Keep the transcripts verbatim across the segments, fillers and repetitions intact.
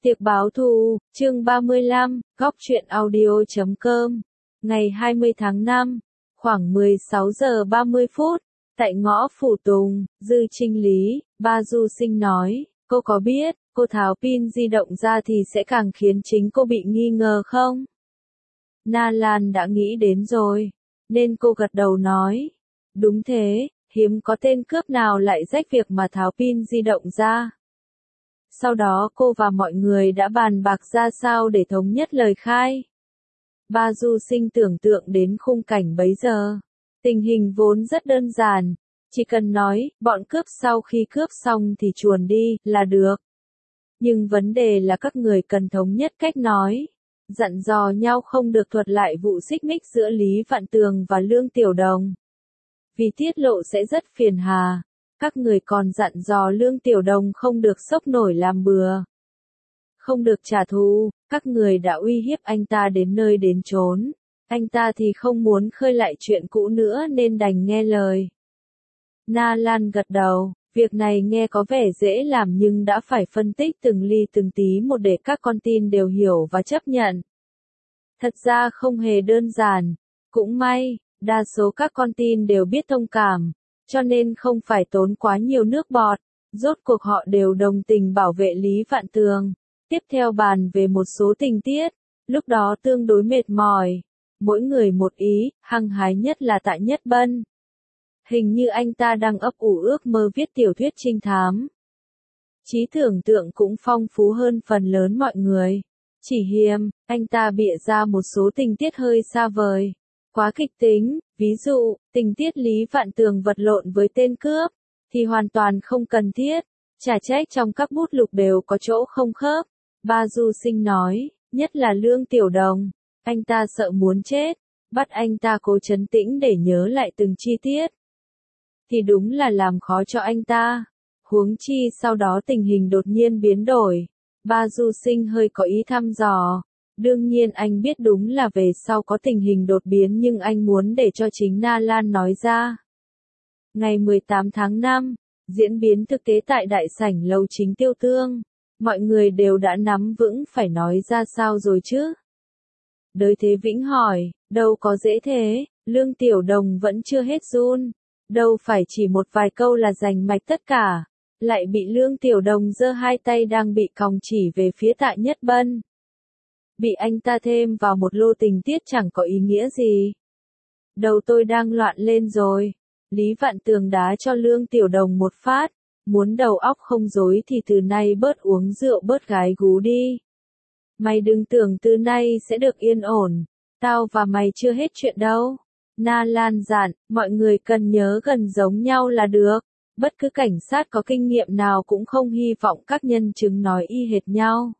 Tiệc báo thù, chương ba mươi lăm, góc truyện audio chấm com. Ngày hai mươi tháng năm, khoảng mười sáu giờ ba mươi phút, tại ngõ Phủ Tùng, Dư Trinh Lý, Ba Du Sinh nói, cô có biết, cô tháo pin di động ra thì sẽ càng khiến chính cô bị nghi ngờ không? Na Lan đã nghĩ đến rồi, nên cô gật đầu nói, đúng thế, hiếm có tên cướp nào lại rách việc mà tháo pin di động ra. Sau đó cô và mọi người đã bàn bạc ra sao để thống nhất lời khai. Ba Du Sinh tưởng tượng đến khung cảnh bấy giờ. Tình hình vốn rất đơn giản, chỉ cần nói, bọn cướp sau khi cướp xong thì chuồn đi, là được. Nhưng vấn đề là các người cần thống nhất cách nói, dặn dò nhau không được thuật lại vụ xích mích giữa Lý Vạn Tường và Lương Tiểu Đồng. Vì tiết lộ sẽ rất phiền hà. Các người còn dặn dò Lương Tiểu Đồng không được sốc nổi làm bừa. Không được trả thù, các người đã uy hiếp anh ta đến nơi đến chốn. Anh ta thì không muốn khơi lại chuyện cũ nữa nên đành nghe lời. Na Lan gật đầu, việc này nghe có vẻ dễ làm nhưng đã phải phân tích từng ly từng tí một để các con tin đều hiểu và chấp nhận. Thật ra không hề đơn giản, cũng may, đa số các con tin đều biết thông cảm. Cho nên không phải tốn quá nhiều nước bọt, rốt cuộc họ đều đồng tình bảo vệ Lý Vạn Tường. Tiếp theo bàn về một số tình tiết, lúc đó tương đối mệt mỏi, mỗi người một ý, hăng hái nhất là Tạ Nhất Bân. Hình như anh ta đang ấp ủ ước mơ viết tiểu thuyết trinh thám. Trí tưởng tượng cũng phong phú hơn phần lớn mọi người. Chỉ hiềm, anh ta bịa ra một số tình tiết hơi xa vời. Quá kịch tính, ví dụ, tình tiết Lý Vạn Tường vật lộn với tên cướp, thì hoàn toàn không cần thiết, chả trách trong các bút lục đều có chỗ không khớp. Ba Du Sinh nói, nhất là Lương Tiểu Đồng, anh ta sợ muốn chết, bắt anh ta cố trấn tĩnh để nhớ lại từng chi tiết. Thì đúng là làm khó cho anh ta, huống chi sau đó tình hình đột nhiên biến đổi. Ba Du Sinh hơi có ý thăm dò. Đương nhiên anh biết đúng là về sau có tình hình đột biến nhưng anh muốn để cho chính Na Lan nói ra. Ngày mười tám tháng năm, diễn biến thực tế tại đại sảnh lầu chính Tiêu Tương. Mọi người đều đã nắm vững phải nói ra sao rồi chứ? Đới Thế Vĩnh hỏi, đâu có dễ thế, Lương Tiểu Đồng vẫn chưa hết run. Đâu phải chỉ một vài câu là giành mạch tất cả. Lại bị Lương Tiểu Đồng giơ hai tay đang bị còng chỉ về phía Tạ Nhất Bân. Bị anh ta thêm vào một lô tình tiết chẳng có ý nghĩa gì. Đầu tôi đang loạn lên rồi. Lý Vạn Tường đá cho Lương Tiểu Đồng một phát. Muốn đầu óc không rối thì từ nay bớt uống rượu bớt gái gú đi. Mày đừng tưởng từ nay sẽ được yên ổn. Tao và mày chưa hết chuyện đâu. Na Lan dặn, mọi người cần nhớ gần giống nhau là được. Bất cứ cảnh sát có kinh nghiệm nào cũng không hy vọng các nhân chứng nói y hệt nhau.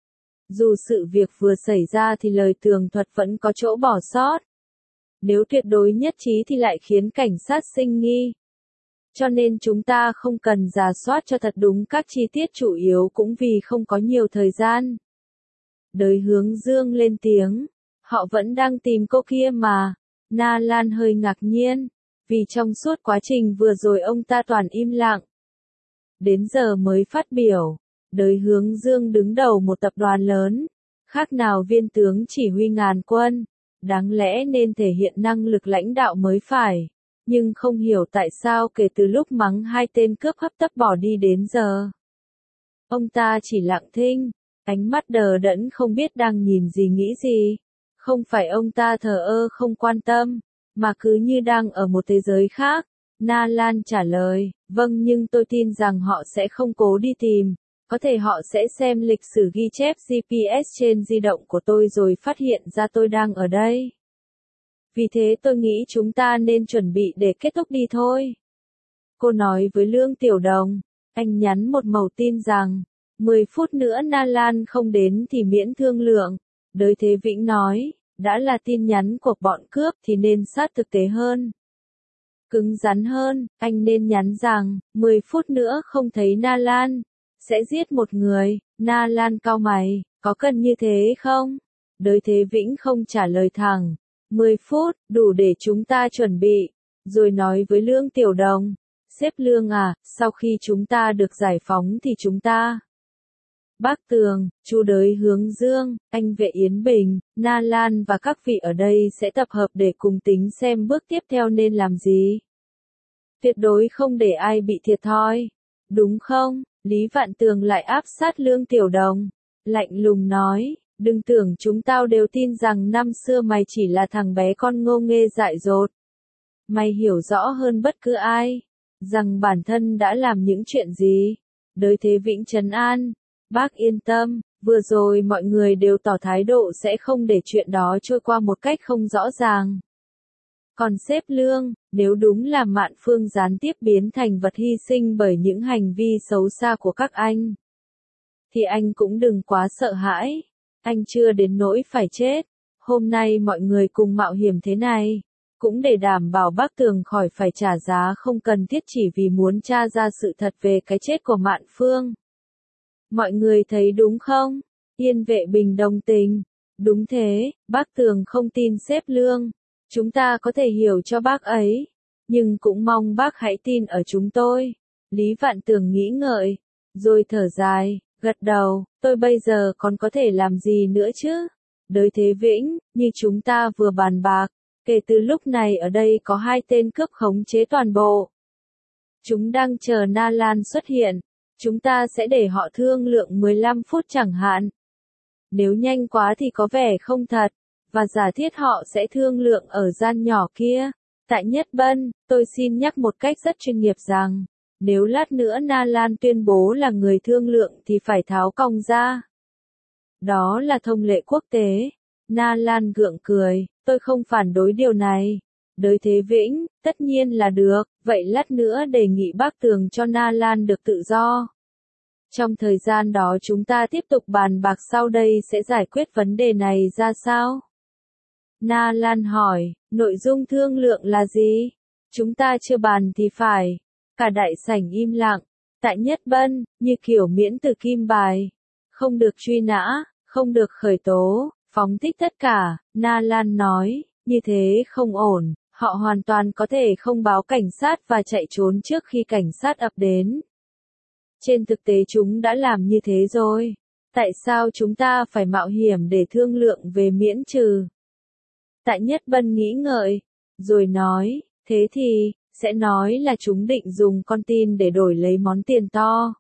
Dù sự việc vừa xảy ra thì lời tường thuật vẫn có chỗ bỏ sót. Nếu tuyệt đối nhất trí thì lại khiến cảnh sát sinh nghi. Cho nên chúng ta không cần rà soát cho thật đúng các chi tiết chủ yếu cũng vì không có nhiều thời gian. Đới Hướng Dương lên tiếng. Họ vẫn đang tìm cô kia mà. Na Lan hơi ngạc nhiên. Vì trong suốt quá trình vừa rồi ông ta toàn im lặng. Đến giờ mới phát biểu. Đới Hướng Dương đứng đầu một tập đoàn lớn, khác nào viên tướng chỉ huy ngàn quân, đáng lẽ nên thể hiện năng lực lãnh đạo mới phải, nhưng không hiểu tại sao kể từ lúc mắng hai tên cướp hấp tấp bỏ đi đến giờ. Ông ta chỉ lặng thinh, ánh mắt đờ đẫn không biết đang nhìn gì nghĩ gì, không phải ông ta thờ ơ không quan tâm, mà cứ như đang ở một thế giới khác. Na Lan trả lời, vâng nhưng tôi tin rằng họ sẽ không cố đi tìm. Có thể họ sẽ xem lịch sử ghi chép giê pê ét trên di động của tôi rồi phát hiện ra tôi đang ở đây. Vì thế tôi nghĩ chúng ta nên chuẩn bị để kết thúc đi thôi. Cô nói với Lương Tiểu Đồng, anh nhắn một mẩu tin rằng, mười phút nữa Na Lan không đến thì miễn thương lượng. Đới Thế Vĩnh nói, đã là tin nhắn của bọn cướp thì nên sát thực tế hơn. Cứng rắn hơn, anh nên nhắn rằng, mười phút nữa không thấy Na Lan. Sẽ giết một người. Na Lan cau mày, có cần như thế không? Đới Thế Vĩnh không trả lời thẳng. mười phút, đủ để chúng ta chuẩn bị. Rồi nói với Lương Tiểu Đồng. Sếp Lương à, sau khi chúng ta được giải phóng thì chúng ta Bác Tường, Chu Đới Hướng Dương, anh Vệ Yến Bình, Na Lan và các vị ở đây sẽ tập hợp để cùng tính xem bước tiếp theo nên làm gì. Tuyệt đối không để ai bị thiệt thòi. Đúng không? Lý Vạn Tường lại áp sát Lương Tiểu Đồng. Lạnh lùng nói, đừng tưởng chúng tao đều tin rằng năm xưa mày chỉ là thằng bé con ngô nghê dại dột. Mày hiểu rõ hơn bất cứ ai, rằng bản thân đã làm những chuyện gì. Đới Thế Vĩnh trấn an, bác yên tâm, vừa rồi mọi người đều tỏ thái độ sẽ không để chuyện đó trôi qua một cách không rõ ràng. Còn sếp Lương, nếu đúng là Mạn Phương gián tiếp biến thành vật hy sinh bởi những hành vi xấu xa của các anh, thì anh cũng đừng quá sợ hãi. Anh chưa đến nỗi phải chết. Hôm nay mọi người cùng mạo hiểm thế này, cũng để đảm bảo bác Tường khỏi phải trả giá không cần thiết chỉ vì muốn tra ra sự thật về cái chết của Mạn Phương. Mọi người thấy đúng không? Yên Vệ Bình đồng tình. Đúng thế, bác Tường không tin sếp Lương. Chúng ta có thể hiểu cho bác ấy, nhưng cũng mong bác hãy tin ở chúng tôi. Lý Vạn Tường nghĩ ngợi, rồi thở dài, gật đầu, tôi bây giờ còn có thể làm gì nữa chứ? Đới Thế Vĩnh, như chúng ta vừa bàn bạc, kể từ lúc này ở đây có hai tên cướp khống chế toàn bộ. Chúng đang chờ Na Lan xuất hiện, chúng ta sẽ để họ thương lượng mười lăm phút chẳng hạn. Nếu nhanh quá thì có vẻ không thật, và giả thiết họ sẽ thương lượng ở gian nhỏ kia. Tại Nhất Bân, tôi xin nhắc một cách rất chuyên nghiệp rằng, nếu lát nữa Na Lan tuyên bố là người thương lượng thì phải tháo còng ra. Đó là thông lệ quốc tế. Na Lan gượng cười, tôi không phản đối điều này. Đới Thế Vĩnh, tất nhiên là được, vậy lát nữa đề nghị bác Tường cho Na Lan được tự do. Trong thời gian đó chúng ta tiếp tục bàn bạc sau đây sẽ giải quyết vấn đề này ra sao? Na Lan hỏi, nội dung thương lượng là gì? Chúng ta chưa bàn thì phải. Cả đại sảnh im lặng. Tại Nhất Bân, như kiểu miễn từ kim bài. Không được truy nã, không được khởi tố, phóng thích tất cả. Na Lan nói, như thế không ổn. Họ hoàn toàn có thể không báo cảnh sát và chạy trốn trước khi cảnh sát ập đến. Trên thực tế chúng đã làm như thế rồi. Tại sao chúng ta phải mạo hiểm để thương lượng về miễn trừ? Tại Nhất Bân nghĩ ngợi, rồi nói, thế thì, sẽ nói là chúng định dùng con tin để đổi lấy món tiền to.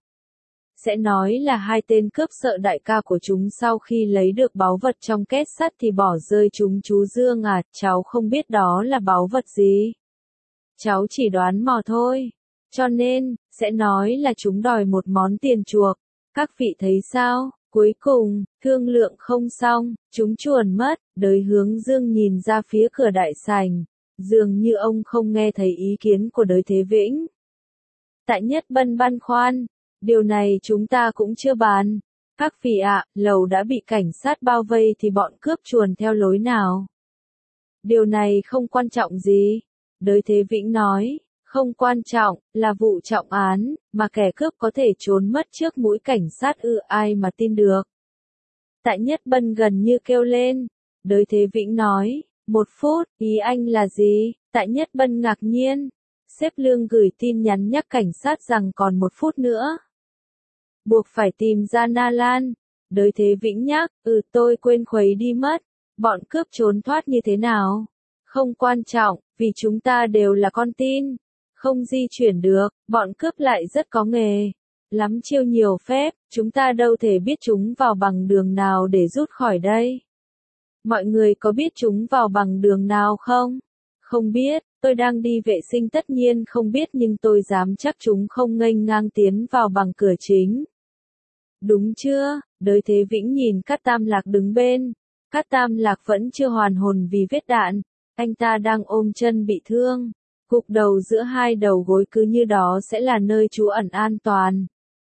Sẽ nói là hai tên cướp sợ đại ca của chúng sau khi lấy được báu vật trong két sắt thì bỏ rơi chúng. Chú Dương à, cháu không biết đó là báu vật gì. Cháu chỉ đoán mò thôi. Cho nên, sẽ nói là chúng đòi một món tiền chuộc. Các vị thấy sao? Cuối cùng, thương lượng không xong, chúng chuồn mất. Đới Hướng Dương nhìn ra phía cửa đại sảnh, dường như ông không nghe thấy ý kiến của Đới Thế Vĩnh. Tại Nhất Bân băn khoăn, điều này chúng ta cũng chưa bàn. Các vị ạ, lầu đã bị cảnh sát bao vây thì bọn cướp chuồn theo lối nào? Điều này không quan trọng gì. Đới Thế Vĩnh nói, không quan trọng, là vụ trọng án, mà kẻ cướp có thể trốn mất trước mũi cảnh sát ư, ai mà tin được. Tại Nhất Bân gần như kêu lên. Đới Thế Vĩnh nói, một phút, ý anh là gì? Tại Nhất Bân ngạc nhiên. Sếp Lương gửi tin nhắn nhắc cảnh sát rằng còn một phút nữa. Buộc phải tìm ra Na Lan. Đới Thế Vĩnh nhắc, ừ tôi quên khuấy đi mất. Bọn cướp trốn thoát như thế nào? Không quan trọng, vì chúng ta đều là con tin. Không di chuyển được, bọn cướp lại rất có nghề. Lắm chiêu nhiều phép, chúng ta đâu thể biết chúng vào bằng đường nào để rút khỏi đây. Mọi người có biết chúng vào bằng đường nào không? Không biết, tôi đang đi vệ sinh tất nhiên không biết nhưng tôi dám chắc chúng không nghênh ngang tiến vào bằng cửa chính. Đúng chưa? Đới Thế Vĩnh nhìn Cát Tam Lạc đứng bên. Cát Tam Lạc vẫn chưa hoàn hồn vì vết đạn. Anh ta đang ôm chân bị thương. Gục đầu giữa hai đầu gối cứ như đó sẽ là nơi trú ẩn an toàn.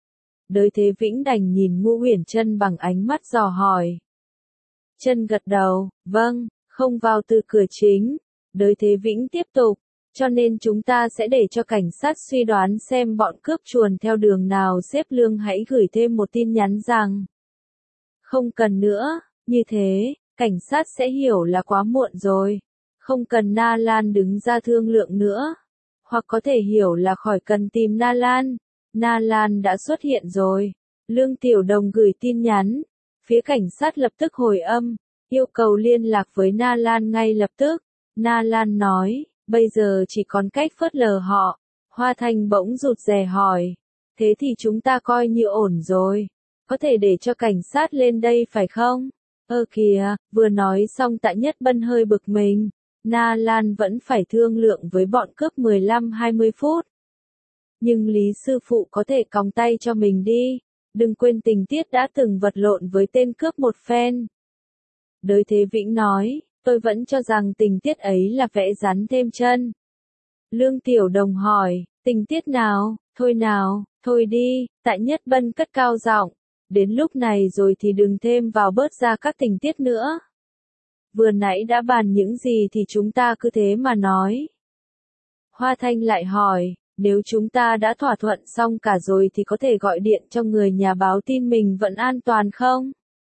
Đới Thế Vĩnh đành nhìn Ngũ Uyển Chân bằng ánh mắt dò hỏi. Chân gật đầu, vâng, không vào từ cửa chính. Đới Thế Vĩnh tiếp tục, cho nên chúng ta sẽ để cho cảnh sát suy đoán xem bọn cướp chuồn theo đường nào. Sếp Lương hãy gửi thêm một tin nhắn rằng, không cần nữa, như thế, cảnh sát sẽ hiểu là quá muộn rồi. Không cần Na Lan đứng ra thương lượng nữa. Hoặc có thể hiểu là khỏi cần tìm Na Lan. Na Lan đã xuất hiện rồi. Lương Tiểu Đồng gửi tin nhắn. Phía cảnh sát lập tức hồi âm, yêu cầu liên lạc với Na Lan ngay lập tức. Na Lan nói, bây giờ chỉ còn cách phớt lờ họ. Hoa Thanh bỗng rụt rè hỏi, thế thì chúng ta coi như ổn rồi. Có thể để cho cảnh sát lên đây phải không? Ơ kìa, vừa nói xong Tạ Nhất Bân hơi bực mình. Na Lan vẫn phải thương lượng với bọn cướp mười lăm hai mươi phút. Nhưng Lý sư phụ có thể còng tay cho mình đi. Đừng quên tình tiết đã từng vật lộn với tên cướp một phen. Đới Thế Vĩnh nói, tôi vẫn cho rằng tình tiết ấy là vẽ rắn thêm chân. Lương Tiểu Đồng hỏi, tình tiết nào, thôi nào, thôi đi, Tạ Nhất Bân cất cao giọng. Đến lúc này rồi thì đừng thêm vào bớt ra các tình tiết nữa. Vừa nãy đã bàn những gì thì chúng ta cứ thế mà nói. Hoa Thanh lại hỏi, nếu chúng ta đã thỏa thuận xong cả rồi thì có thể gọi điện cho người nhà báo tin mình vẫn an toàn không?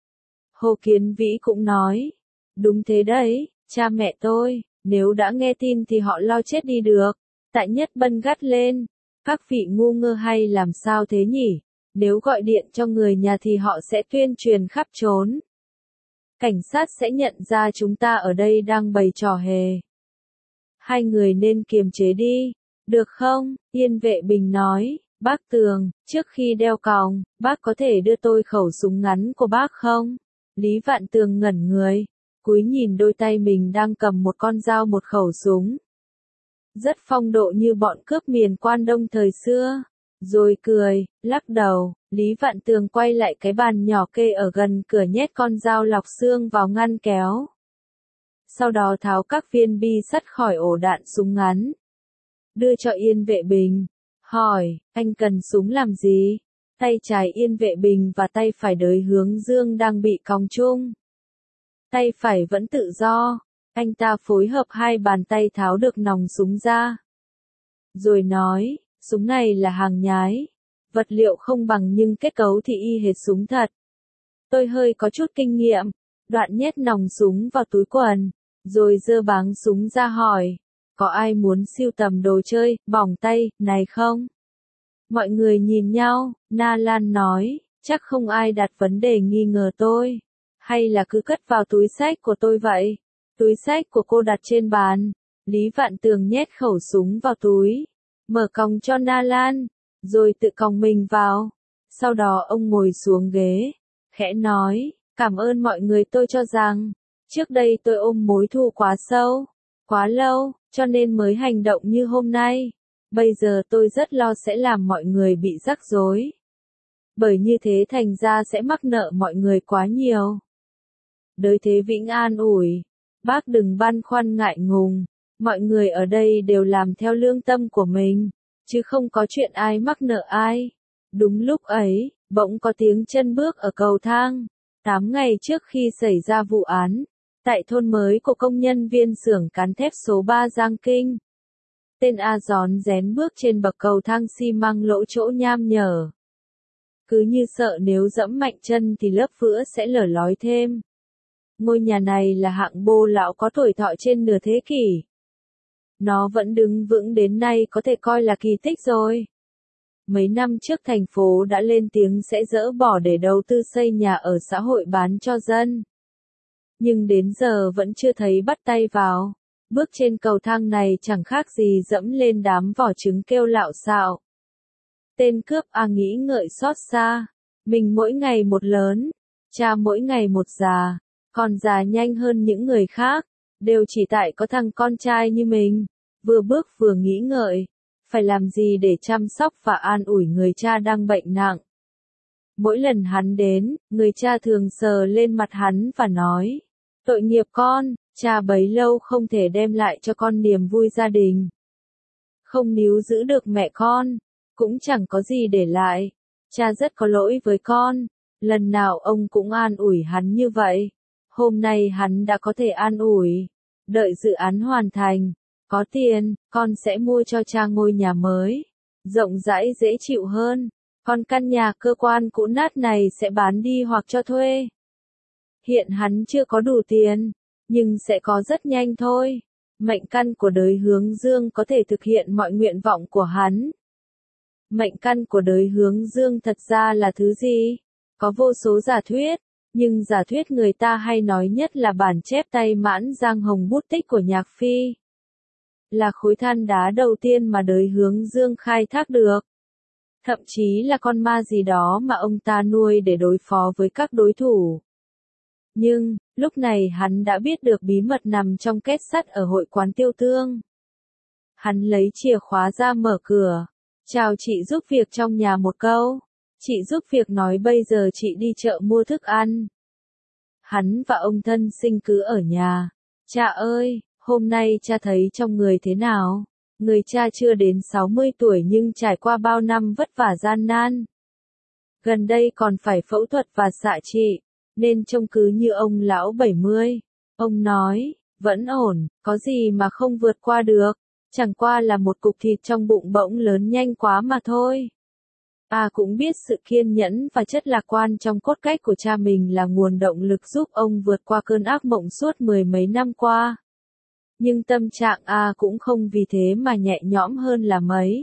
Hồ Kiến Vĩ cũng nói, đúng thế đấy, cha mẹ tôi, nếu đã nghe tin thì họ lo chết đi được. Tạ Nhất Bân gắt lên, các vị ngu ngơ hay làm sao thế nhỉ? Nếu gọi điện cho người nhà thì họ sẽ tuyên truyền khắp trốn. Cảnh sát sẽ nhận ra chúng ta ở đây đang bày trò hề. Hai người nên kiềm chế đi, được không? Yên Vệ Bình nói, bác Tường, trước khi đeo còng, bác có thể đưa tôi khẩu súng ngắn của bác không? Lý Vạn Tường ngẩn người, cúi nhìn đôi tay mình đang cầm một con dao một khẩu súng. Rất phong độ như bọn cướp miền Quan Đông thời xưa. Rồi cười, lắc đầu, Lý Vạn Tường quay lại cái bàn nhỏ kê ở gần cửa nhét con dao lọc xương vào ngăn kéo. Sau đó tháo các viên bi sắt khỏi ổ đạn súng ngắn. Đưa cho Yên Vệ Bình. Hỏi, anh cần súng làm gì? Tay trái Yên Vệ Bình và tay phải Đới Hướng Dương đang bị còng chung. Tay phải vẫn tự do. Anh ta phối hợp hai bàn tay tháo được nòng súng ra. Rồi nói, súng này là hàng nhái. Vật liệu không bằng nhưng kết cấu thì y hệt súng thật. Tôi hơi có chút kinh nghiệm. Đoạn nhét nòng súng vào túi quần. Rồi giơ báng súng ra hỏi. Có ai muốn sưu tầm đồ chơi, bỏng tay, này không? Mọi người nhìn nhau, Na Lan nói, chắc không ai đặt vấn đề nghi ngờ tôi. Hay là cứ cất vào túi xách của tôi vậy? Túi xách của cô đặt trên bàn. Lý Vạn Tường nhét khẩu súng vào túi. Mở còng cho Na Lan. Rồi tự còng mình vào. Sau đó ông ngồi xuống ghế. Khẽ nói, cảm ơn mọi người, tôi cho rằng, trước đây tôi ôm mối thù quá sâu, quá lâu, cho nên mới hành động như hôm nay. Bây giờ tôi rất lo sẽ làm mọi người bị rắc rối. Bởi như thế thành ra sẽ mắc nợ mọi người quá nhiều. Đới Thế Vĩnh an ủi, bác đừng băn khoăn ngại ngùng, mọi người ở đây đều làm theo lương tâm của mình, chứ không có chuyện ai mắc nợ ai. Đúng lúc ấy, bỗng có tiếng chân bước ở cầu thang. Tám ngày trước khi xảy ra vụ án, tại thôn mới của công nhân viên xưởng cán thép số ba Giang Kinh. Tên A rón rén bước trên bậc cầu thang xi măng lỗ chỗ nham nhở. Cứ như sợ nếu dẫm mạnh chân thì lớp vữa sẽ lở lói thêm. Ngôi nhà này là hạng bô lão có tuổi thọ trên nửa thế kỷ. Nó vẫn đứng vững đến nay có thể coi là kỳ tích rồi. Mấy năm trước thành phố đã lên tiếng sẽ dỡ bỏ để đầu tư xây nhà ở xã hội bán cho dân. Nhưng đến giờ vẫn chưa thấy bắt tay vào. Bước trên cầu thang này chẳng khác gì dẫm lên đám vỏ trứng kêu lạo xạo. Tên cướp A nghĩ ngợi xót xa. Mình mỗi ngày một lớn, cha mỗi ngày một già, còn già nhanh hơn những người khác, đều chỉ tại có thằng con trai như mình. Vừa bước vừa nghĩ ngợi, phải làm gì để chăm sóc và an ủi người cha đang bệnh nặng. Mỗi lần hắn đến, người cha thường sờ lên mặt hắn và nói, tội nghiệp con, cha bấy lâu không thể đem lại cho con niềm vui gia đình. Không níu giữ được mẹ con, cũng chẳng có gì để lại. Cha rất có lỗi với con. Lần nào ông cũng an ủi hắn như vậy. Hôm nay hắn đã có thể an ủi. Đợi dự án hoàn thành, có tiền, con sẽ mua cho cha ngôi nhà mới, rộng rãi dễ chịu hơn. Còn căn nhà cơ quan cũ nát này sẽ bán đi hoặc cho thuê. Hiện hắn chưa có đủ tiền, nhưng sẽ có rất nhanh thôi. Mệnh căn của Đới Hướng Dương có thể thực hiện mọi nguyện vọng của hắn. Mệnh căn của đới hướng dương thật ra là thứ gì? Có vô số giả thuyết, nhưng giả thuyết người ta hay nói nhất là bản chép tay Mãn Giang Hồng bút tích của Nhạc Phi. Là khối than đá đầu tiên mà đới hướng dương khai thác được. Thậm chí là con ma gì đó mà ông ta nuôi để đối phó với các đối thủ. Nhưng, lúc này hắn đã biết được bí mật nằm trong két sắt ở hội quán Tiêu Tương. Hắn lấy chìa khóa ra mở cửa. Chào chị giúp việc trong nhà một câu. Chị giúp việc nói bây giờ chị đi chợ mua thức ăn. Hắn và ông thân sinh cứ ở nhà. Cha ơi, hôm nay cha thấy trong người thế nào? Người cha chưa đến sáu mươi tuổi nhưng trải qua bao năm vất vả gian nan. Gần đây còn phải phẫu thuật và xạ trị, nên trông cứ như ông lão bảy mươi. Ông nói, vẫn ổn, có gì mà không vượt qua được, chẳng qua là một cục thịt trong bụng bỗng lớn nhanh quá mà thôi. À cũng biết sự kiên nhẫn và chất lạc quan trong cốt cách của cha mình là nguồn động lực giúp ông vượt qua cơn ác mộng suốt mười mấy năm qua. Nhưng tâm trạng A cũng không vì thế mà nhẹ nhõm hơn là mấy.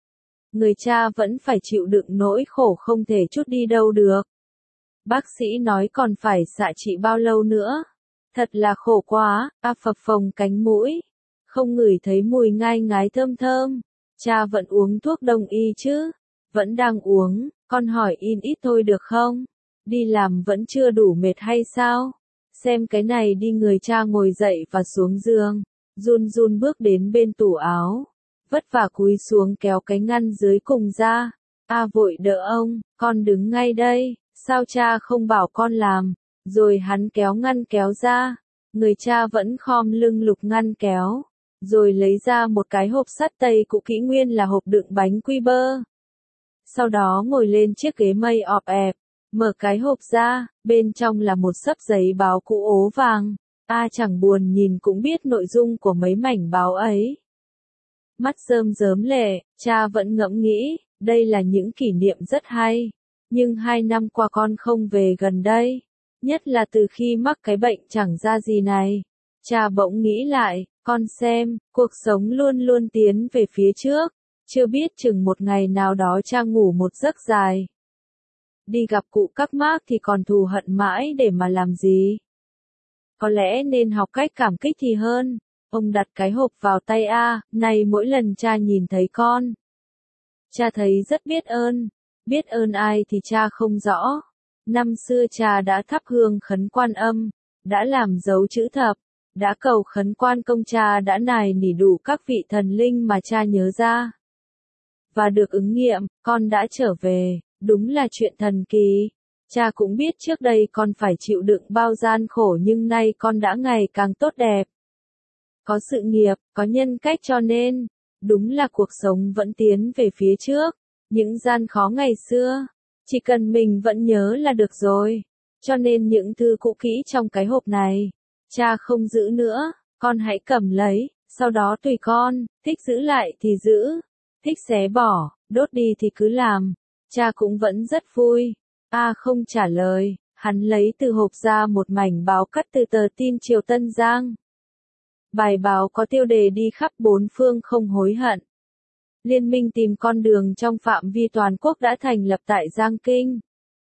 Người cha vẫn phải chịu đựng nỗi khổ không thể chút đi đâu được. Bác sĩ nói còn phải xạ trị bao lâu nữa. Thật là khổ quá, A phập phồng cánh mũi. Không ngửi thấy mùi ngai ngái thơm thơm. Cha vẫn uống thuốc đông y chứ? Vẫn đang uống, con hỏi in ít thôi được không? Đi làm vẫn chưa đủ mệt hay sao? Xem cái này đi. Người cha ngồi dậy và xuống giường, run run bước đến bên tủ áo, vất vả cúi xuống kéo cái ngăn dưới cùng ra. A vội đỡ ông, con đứng ngay đây, sao cha không bảo con làm? Rồi hắn kéo ngăn kéo ra, người cha vẫn khom lưng lục ngăn kéo, rồi lấy ra một cái hộp sắt tây cũ kỹ nguyên là hộp đựng bánh quy bơ. Sau đó ngồi lên chiếc ghế mây ọp ẹp, mở cái hộp ra, bên trong là một xấp giấy báo cũ ố vàng. A chẳng buồn nhìn cũng biết nội dung của mấy mảnh báo ấy. Mắt rơm rớm lệ, cha vẫn ngẫm nghĩ, đây là những kỷ niệm rất hay. Nhưng hai năm qua con không về gần đây, nhất là từ khi mắc cái bệnh chẳng ra gì này. Cha bỗng nghĩ lại, con xem, cuộc sống luôn luôn tiến về phía trước, chưa biết chừng một ngày nào đó cha ngủ một giấc dài. Đi gặp cụ các mác thì còn thù hận mãi để mà làm gì? Có lẽ nên học cách cảm kích thì hơn. Ông đặt cái hộp vào tay A, này mỗi lần cha nhìn thấy con. Cha thấy rất biết ơn. Biết ơn ai thì cha không rõ. Năm xưa cha đã thắp hương khấn Quan Âm, đã làm dấu chữ thập, đã cầu khấn Quan Công, cha đã nài nỉ đủ các vị thần linh mà cha nhớ ra. Và được ứng nghiệm, con đã trở về, đúng là chuyện thần kỳ. Cha cũng biết trước đây con phải chịu đựng bao gian khổ nhưng nay con đã ngày càng tốt đẹp. Có sự nghiệp, có nhân cách cho nên, đúng là cuộc sống vẫn tiến về phía trước. Những gian khó ngày xưa, chỉ cần mình vẫn nhớ là được rồi. Cho nên những thư cũ kỹ trong cái hộp này, cha không giữ nữa, con hãy cầm lấy, sau đó tùy con, thích giữ lại thì giữ, thích xé bỏ, đốt đi thì cứ làm. Cha cũng vẫn rất vui. A không trả lời, hắn lấy từ hộp ra một mảnh báo cắt từ tờ tin Triều Tân Giang. Bài báo có tiêu đề đi khắp bốn phương không hối hận. Liên minh tìm con đường trong phạm vi toàn quốc đã thành lập tại Giang Kinh.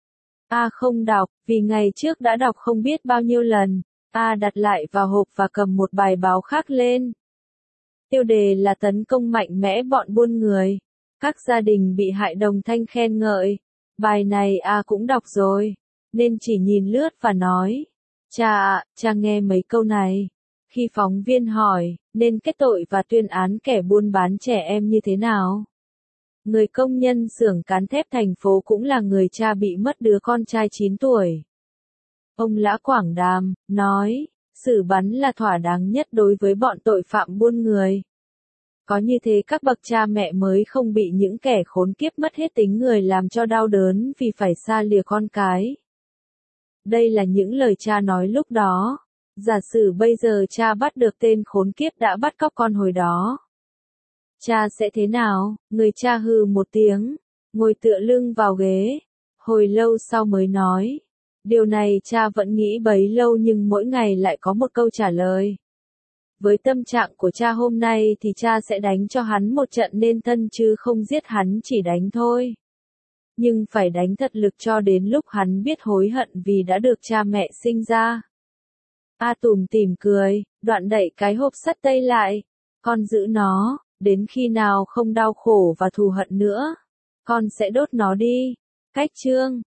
A không đọc, vì ngày trước đã đọc không biết bao nhiêu lần. A đặt lại vào hộp và cầm một bài báo khác lên. Tiêu đề là tấn công mạnh mẽ bọn buôn người. Các gia đình bị hại đồng thanh khen ngợi. Bài này A cũng đọc rồi, nên chỉ nhìn lướt và nói. Cha ạ, cha nghe mấy câu này. Khi phóng viên hỏi, nên kết tội và tuyên án kẻ buôn bán trẻ em như thế nào? Người công nhân xưởng cán thép thành phố cũng là người cha bị mất đứa con trai chín tuổi. Ông Lã Quảng Đàm, nói, xử bắn là thỏa đáng nhất đối với bọn tội phạm buôn người. Có như thế các bậc cha mẹ mới không bị những kẻ khốn kiếp mất hết tính người làm cho đau đớn vì phải xa lìa con cái. Đây là những lời cha nói lúc đó. Giả sử bây giờ cha bắt được tên khốn kiếp đã bắt cóc con hồi đó. Cha sẽ thế nào? Người cha hừ một tiếng, ngồi tựa lưng vào ghế. Hồi lâu sau mới nói. Điều này cha vẫn nghĩ bấy lâu nhưng mỗi ngày lại có một câu trả lời. Với tâm trạng của cha hôm nay thì cha sẽ đánh cho hắn một trận nên thân chứ không giết hắn, chỉ đánh thôi. Nhưng phải đánh thật lực cho đến lúc hắn biết hối hận vì đã được cha mẹ sinh ra. A Tùm Tìm cười, đoạn đậy cái hộp sắt tây lại. Con giữ nó, đến khi nào không đau khổ và thù hận nữa, con sẽ đốt nó đi. Cách chương